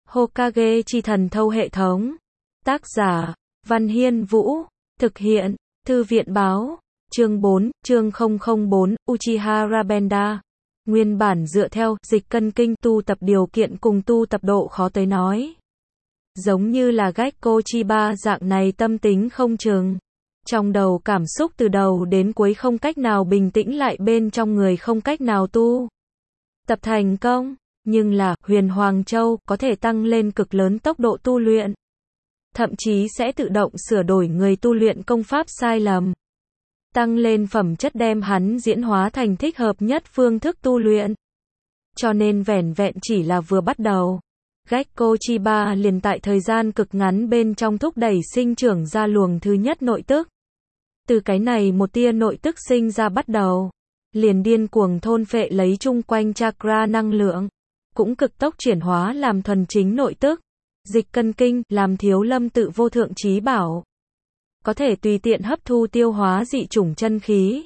Hokage chi thần thâu hệ thống. Tác giả, Văn Hiên Vũ. Thực hiện, Thư viện báo. Chương 4, chương 004, Uchiha Rabenda. Nguyên bản dựa theo dịch cân kinh tu tập điều kiện cùng tu tập độ khó tới nói. Giống như là Gekko Chiba dạng này tâm tính không chừng. Trong đầu cảm xúc từ đầu đến cuối không cách nào bình tĩnh lại bên trong người không cách nào tu tập thành công. Nhưng là Huyền Hoàng Châu có thể tăng lên cực lớn tốc độ tu luyện. Thậm chí sẽ tự động sửa đổi người tu luyện công pháp sai lầm. Tăng lên phẩm chất đem hắn diễn hóa thành thích hợp nhất phương thức tu luyện. Cho nên vẻn vẹn chỉ là vừa bắt đầu. Gekko Chiba liền tại thời gian cực ngắn bên trong thúc đẩy sinh trưởng ra luồng thứ nhất nội tức. Từ cái này một tia nội tức sinh ra bắt đầu. Liền điên cuồng thôn phệ lấy chung quanh chakra năng lượng. Cũng cực tốc chuyển hóa làm thuần chính nội tức. Dịch cân kinh làm Thiếu Lâm tự vô thượng trí bảo. Có thể tùy tiện hấp thu tiêu hóa dị chủng chân khí.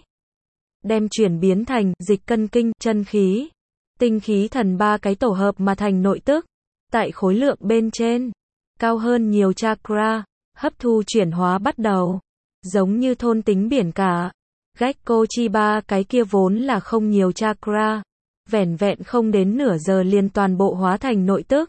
Đem chuyển biến thành dịch cân kinh chân khí. Tinh khí thần ba cái tổ hợp mà thành nội tức. Tại khối lượng bên trên. Cao hơn nhiều chakra. Hấp thu chuyển hóa bắt đầu. Giống như thôn tính biển cả. Gekko Chiba cái kia vốn là không nhiều chakra. Vẻn vẹn không đến nửa giờ liền toàn bộ hóa thành nội tức.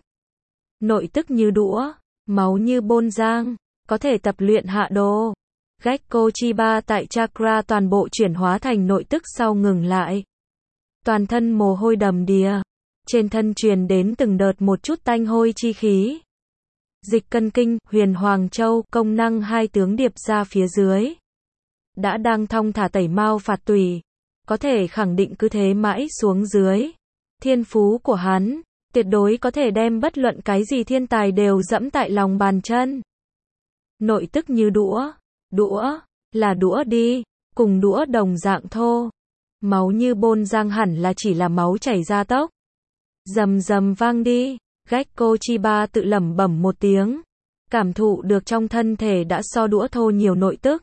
Nội tức như đũa, máu như bôn giang, có thể tập luyện hạ đồ. Gekko Chiba tại chakra toàn bộ chuyển hóa thành nội tức sau ngừng lại. Toàn thân mồ hôi đầm đìa, trên thân truyền đến từng đợt một chút tanh hôi chi khí. Dịch cân kinh, Huyền Hoàng Châu, công năng hai tướng điệp ra phía dưới. Đã đang thong thả tẩy mao phạt tùy. Có thể khẳng định cứ thế mãi xuống dưới. Thiên phú của hắn, tuyệt đối có thể đem bất luận cái gì thiên tài đều dẫm tại lòng bàn chân. Nội tức như đũa, đũa, là đũa đi, cùng đũa đồng dạng thô. Máu như bôn giang hẳn là chỉ là máu chảy ra tốc. Rầm rầm vang đi, Gekko Chiba tự lẩm bẩm một tiếng. Cảm thụ được trong thân thể đã so đũa thô nhiều nội tức.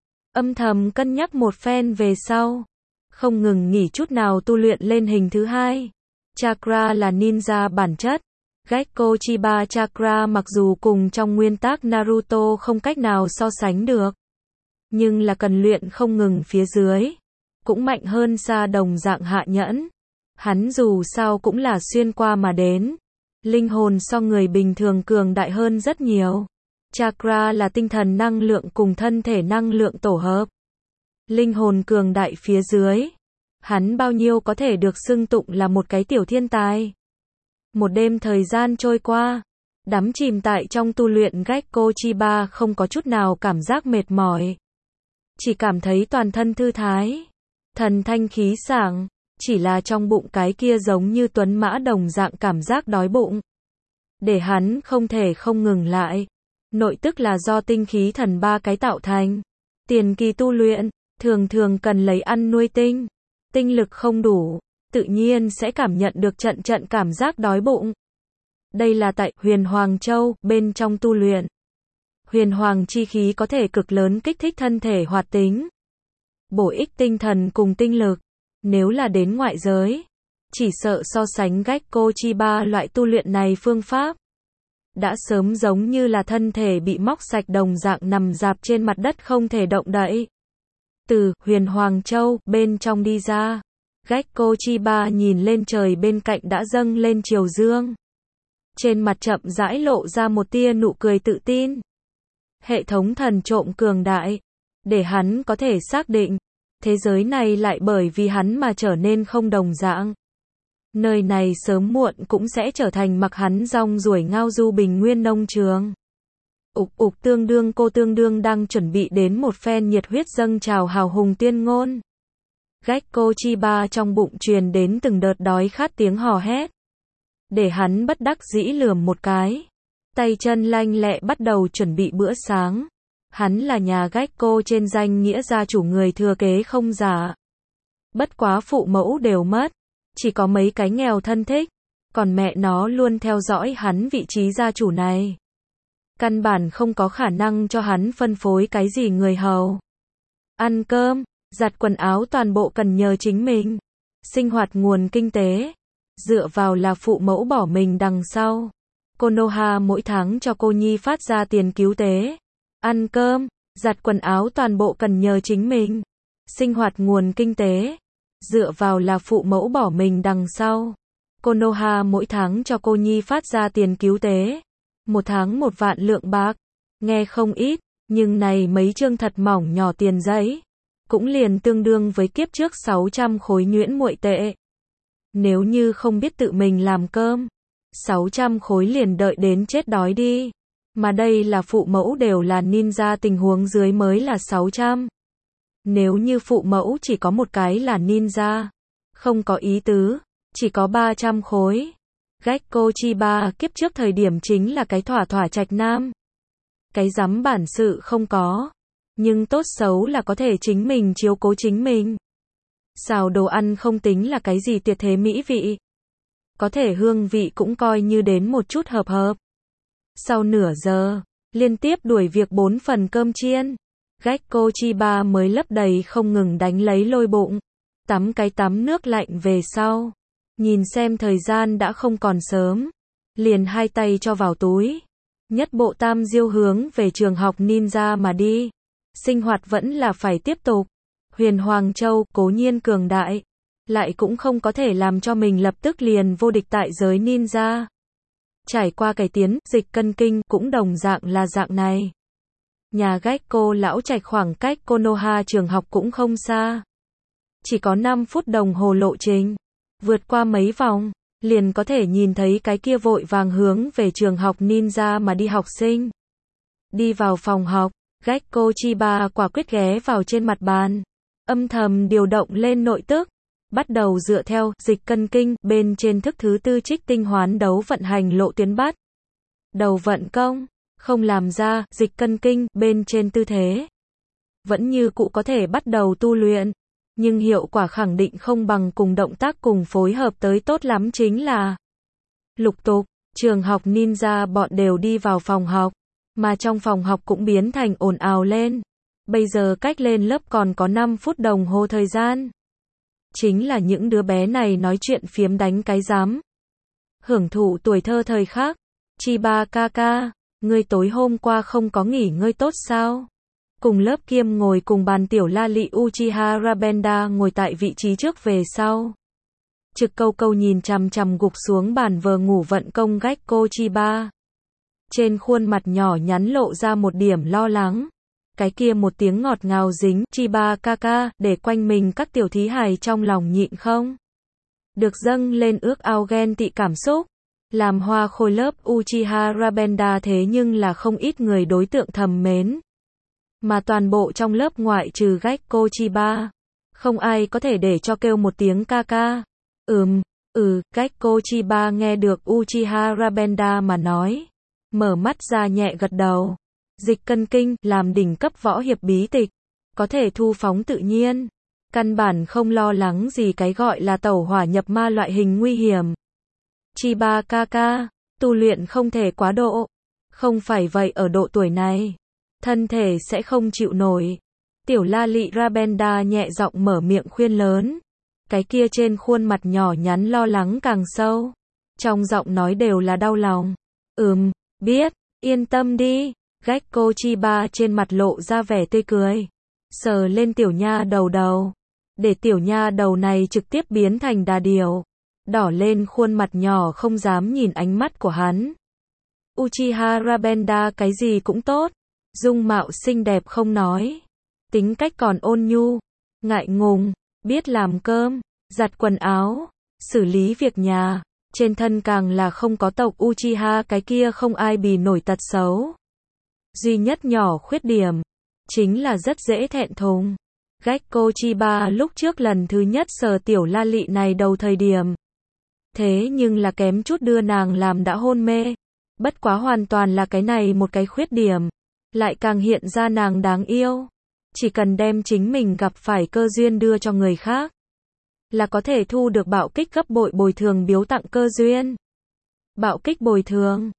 Âm thầm cân nhắc một phen về sau. Không ngừng nghỉ chút nào tu luyện lên hình thứ hai. Chakra là ninja bản chất. Gekko Chiba chakra mặc dù cùng trong nguyên tắc Naruto không cách nào so sánh được. Nhưng là cần luyện không ngừng phía dưới. Cũng mạnh hơn xa đồng dạng hạ nhẫn. Hắn dù sao cũng là xuyên qua mà đến. Linh hồn so người bình thường cường đại hơn rất nhiều. Chakra là tinh thần năng lượng cùng thân thể năng lượng tổ hợp. Linh hồn cường đại phía dưới. Hắn bao nhiêu có thể được xưng tụng là một cái tiểu thiên tài. Một đêm thời gian trôi qua. Đắm chìm tại trong tu luyện Gekko Chiba không có chút nào cảm giác mệt mỏi. Chỉ cảm thấy toàn thân thư thái. Thần thanh khí sảng. Chỉ là trong bụng cái kia giống như tuấn mã đồng dạng cảm giác đói bụng. Để hắn không thể không ngừng lại. Nội tức là do tinh khí thần ba cái tạo thành. Tiền kỳ tu luyện, thường thường cần lấy ăn nuôi tinh. Tinh lực không đủ, tự nhiên sẽ cảm nhận được trận trận cảm giác đói bụng. Đây là tại Huyền Hoàng Châu, bên trong tu luyện. Huyền Hoàng chi khí có thể cực lớn kích thích thân thể hoạt tính. Bổ ích tinh thần cùng tinh lực. Nếu là đến ngoại giới, chỉ sợ so sánh Gekko Chiba loại tu luyện này phương pháp. Đã sớm giống như là thân thể bị móc sạch đồng dạng nằm rạp trên mặt đất không thể động đậy. Từ Huyền Hoàng Châu bên trong đi ra, Gekko Chiba nhìn lên trời bên cạnh đã dâng lên chiều dương. Trên mặt chậm rãi lộ ra một tia nụ cười tự tin. Hệ thống thần trộm cường đại, để hắn có thể xác định, thế giới này lại bởi vì hắn mà trở nên không đồng dạng. Nơi này sớm muộn cũng sẽ trở thành mặc hắn rong ruổi ngao du bình nguyên nông trường. Tương đương cô tương đương đang chuẩn bị đến một phen nhiệt huyết dâng trào hào hùng tuyên ngôn. Gekko Chiba trong bụng truyền đến từng đợt đói khát tiếng hò hét. Để hắn bất đắc dĩ lườm một cái. Tay chân lanh lẹ bắt đầu chuẩn bị bữa sáng. Hắn là nhà Gekko trên danh nghĩa gia chủ người thừa kế không giả. Bất quá phụ mẫu đều mất. Chỉ có mấy cái nghèo thân thích. Còn mẹ nó luôn theo dõi hắn vị trí gia chủ này. Căn bản không có khả năng cho hắn phân phối cái gì người hầu. Ăn cơm, giặt quần áo toàn bộ cần nhờ chính mình. Sinh hoạt nguồn kinh tế. Dựa vào là phụ mẫu bỏ mình đằng sau. Konoha mỗi tháng cho cô nhi phát ra tiền cứu tế. Ăn cơm, giặt quần áo toàn bộ cần nhờ chính mình. Sinh hoạt nguồn kinh tế. Dựa vào là phụ mẫu bỏ mình đằng sau. Konoha mỗi tháng cho cô nhi phát ra tiền cứu tế. Một tháng 1 vạn lượng bạc. Nghe không ít, nhưng này mấy chương thật mỏng nhỏ tiền giấy. Cũng liền tương đương với kiếp trước 600 khối nhuyễn muội tệ. Nếu như không biết tự mình làm cơm, 600 khối liền đợi đến chết đói đi. Mà đây là phụ mẫu đều là ninja, tình huống dưới mới là 600. Nếu như phụ mẫu chỉ có một cái là ninja, không có ý tứ, chỉ có 300 khối. Gekko Chiba kiếp trước thời điểm chính là cái thỏa thỏa trạch nam. Cái dám bản sự không có, nhưng tốt xấu là có thể chính mình chiếu cố chính mình. Xào đồ ăn không tính là cái gì tuyệt thế mỹ vị. Có thể hương vị cũng coi như đến một chút hợp. Sau nửa giờ, liên tiếp đuổi việc 4 phần cơm chiên, Gekko Chiba mới lấp đầy không ngừng đánh lấy lôi bụng. Tắm nước lạnh về sau. Nhìn xem thời gian đã không còn sớm. Liền hai tay cho vào túi. Nhất bộ tam diêu hướng về trường học ninja mà đi. Sinh hoạt vẫn là phải tiếp tục. Huyền Hoàng Châu cố nhiên cường đại, lại cũng không có thể làm cho mình lập tức liền vô địch tại giới ninja. Trải qua cải tiến, dịch cân kinh cũng đồng dạng là dạng này. Nhà Gekko lão trạch khoảng cách Konoha trường học cũng không xa. Chỉ có 5 phút đồng hồ lộ trình. Vượt qua mấy vòng, liền có thể nhìn thấy cái kia vội vàng hướng về trường học ninja mà đi học sinh. Đi vào phòng học, Gekko Chiba quả quyết ghé vào trên mặt bàn. Âm thầm điều động lên nội tức. Bắt đầu dựa theo dịch cân kinh bên trên thức thứ 4 trích tinh hoán đấu vận hành lộ tuyến bắt. Đầu vận công, không làm ra dịch cân kinh bên trên tư thế. Vẫn như cũ có thể bắt đầu tu luyện. Nhưng hiệu quả khẳng định không bằng cùng động tác cùng phối hợp tới tốt lắm chính là lục tục, trường học ninja bọn đều đi vào phòng học, mà trong phòng học cũng biến thành ồn ào lên. Bây giờ cách lên lớp còn có 5 phút đồng hồ thời gian. Chính là những đứa bé này nói chuyện phiếm đánh cái rắm. Hưởng thụ tuổi thơ thời khắc. Chiba kaka, ngươi tối hôm qua không có nghỉ ngơi tốt sao? Cùng lớp kiêm ngồi cùng bàn tiểu la lị Uchiha Rabenda ngồi tại vị trí trước về sau. Trực câu nhìn chằm chằm gục xuống bàn vờ ngủ vận công Gekko Chiba. Trên khuôn mặt nhỏ nhắn lộ ra một điểm lo lắng. Cái kia một tiếng ngọt ngào dính Chiba kaka để quanh mình các tiểu thí hài trong lòng nhịn không được dâng lên ước ao ghen tị cảm xúc. Làm hoa khôi lớp Uchiha Rabenda thế nhưng là không ít người đối tượng thầm mến. Mà toàn bộ trong lớp ngoại trừ Gekko Chiba, không ai có thể để cho kêu một tiếng kaka. Gekko Chiba nghe được Uchiha Rabenda mà nói. Mở mắt ra nhẹ gật đầu. Dịch cân kinh, làm đỉnh cấp võ hiệp bí tịch. Có thể thu phóng tự nhiên. Căn bản không lo lắng gì cái gọi là tẩu hỏa nhập ma loại hình nguy hiểm. Chiba kaka, tu luyện không thể quá độ. Không phải vậy ở độ tuổi này, thân thể sẽ không chịu nổi. Tiểu la lị Rabenda nhẹ giọng mở miệng khuyên lớn. Cái kia trên khuôn mặt nhỏ nhắn lo lắng càng sâu. Trong giọng nói đều là đau lòng. Biết, yên tâm đi. Gekko Chiba trên mặt lộ ra vẻ tươi cười. Sờ lên tiểu nha đầu. Để tiểu nha đầu này trực tiếp biến thành đà điểu. Đỏ lên khuôn mặt nhỏ không dám nhìn ánh mắt của hắn. Uchiha Rabenda cái gì cũng tốt. Dung mạo xinh đẹp không nói. Tính cách còn ôn nhu. Ngại ngùng. Biết làm cơm. Giặt quần áo. Xử lý việc nhà. Trên thân càng là không có tộc Uchiha cái kia không ai bì nổi tật xấu. Duy nhất nhỏ khuyết điểm. Chính là rất dễ thẹn thùng. Gekko Chiba lúc trước lần thứ nhất sờ tiểu la lị này đầu thời điểm. Thế nhưng là kém chút đưa nàng làm đã hôn mê. Bất quá hoàn toàn là cái này một cái khuyết điểm. Lại càng hiện ra nàng đáng yêu. Chỉ cần đem chính mình gặp phải cơ duyên đưa cho người khác. Là có thể thu được bạo kích gấp bội bồi thường biếu tặng cơ duyên. Bạo kích bồi thường.